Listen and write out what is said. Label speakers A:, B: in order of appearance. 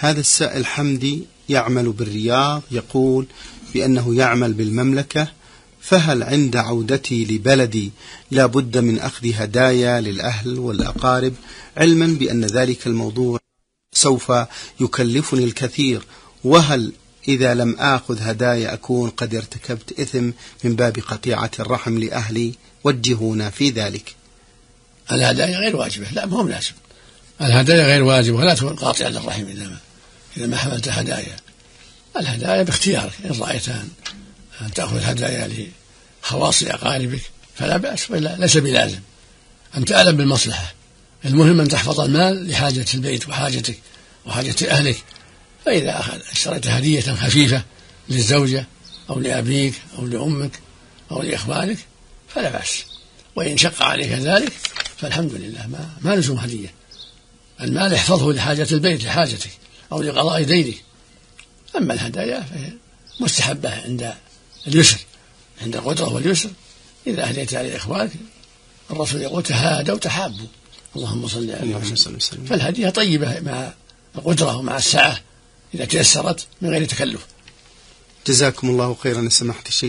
A: هذا السائل حمدي يعمل بالرياض، يقول بأنه يعمل بالمملكة، فهل عند عودتي لبلدي لا بد من أخذ هدايا للأهل والأقارب، علما بأن ذلك الموضوع سوف يكلفني الكثير، وهل إذا لم آخذ هدايا أكون قد ارتكبت إثم من باب قطيعة الرحم لأهلي؟ وجهونا في ذلك.
B: الهدايا غير واجبة، لا مهم لازم. الهدايا غير واجبة ولا تكون قاطعة للرحم إذا ما حملت هدايا. الهدايا باختيارك، إن رأيت أن تأخذ هدايا لخواص أقاربك فلا بأس، ولا ليس بلازم. أنت أعلم بالمصلحة، المهم أن تحفظ المال لحاجة البيت وحاجتك وحاجة أهلك. فإذا اشتريت هدية خفيفة للزوجة أو لأبيك أو لأمك أو لإخوانك فلا بأس، وإن شق عليك ذلك فالحمد لله، ما لزوم هدية. المال احفظه لحاجة البيت لحاجتك أو لقضاء دينك. أما الهدايا فهي مستحبة عند اليسر، عند القدرة واليسر. إذا أهديت على إخوانك الرسول يقول تهادوا تحابوا، اللهم صل عليه وسلم. فالهدية طيبة مع القدرة ومع السعة إذا تيسرت من غير تكلف.
A: جزاكم الله خيرا سماحة الشيخ.